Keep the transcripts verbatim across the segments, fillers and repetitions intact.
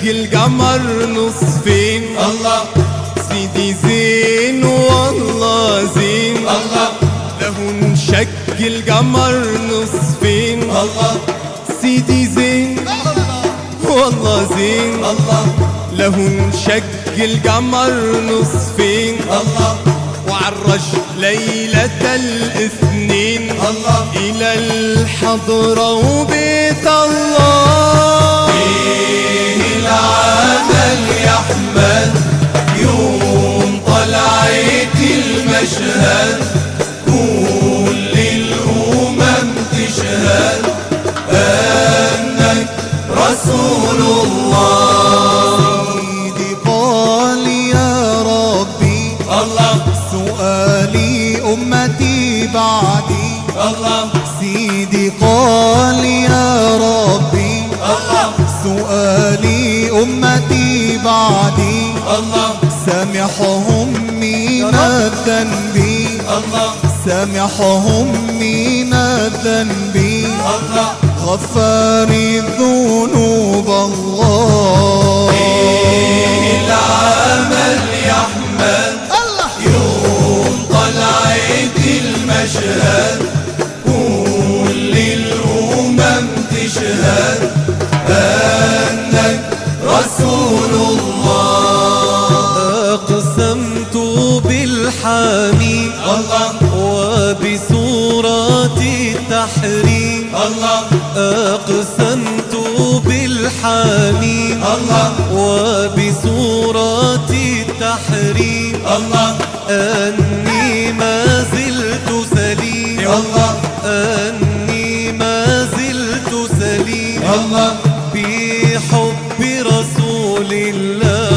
القمر نصفين الله سيدي زين والله زين الله له انشق القمر نصفين الله سيدي زين والله زين الله له انشق القمر نصفين الله وعرج ليلة الاثنين الله إلى الحضرة وبيت الله. فيه العمل يحمد يوم طلعت المشهد كل الأمم تشهد أنك رسول الله. سيدي قال يا ربي الله سؤالي أمتي بعدي الله سيدي قال يا ربي الله سؤالي أمتي بعدي الله سامحهم من الذنب الله سامحهم من الذنب الله غفار الذنوب الله. فيه العمل يحمد يوم طلعت المشهد كل الأمم تشهد أنك رسول الله. أقسمت بالحامي الله وبسورة التحريم الله أقسمت بالحامي الله وبسورة التحريم الله أني ما زلت سليم الله أني ما زلت سليم الله بحب رسول الله.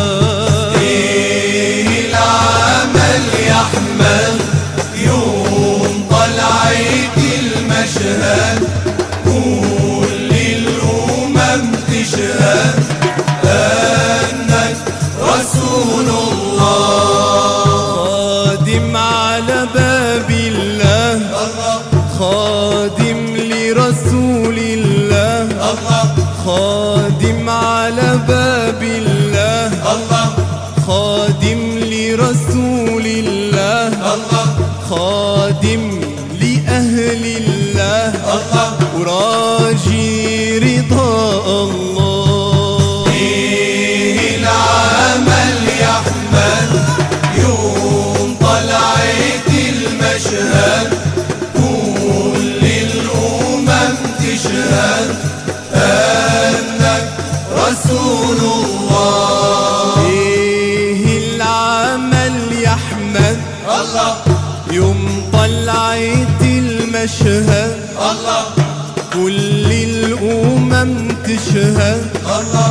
فيه العمل يحمد يوم طلعت المشهد كل الأمم تشهد أنك رسول الله. خادم على باب الله الله خادم لرسول الله الله خادم على باب الله الله خادم لرسول الله الله خادم لأهل الله الله وراجي رضا الله. فيه العمل يحمد يوم طلعت المشهد كل الأمم تشهد أنك رسول الله. فيه العمل يحمد الله يوم طلعت المشهد الله كل الأمم تشهد الله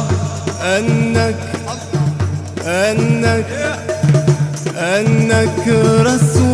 أنك أنك أنك رسول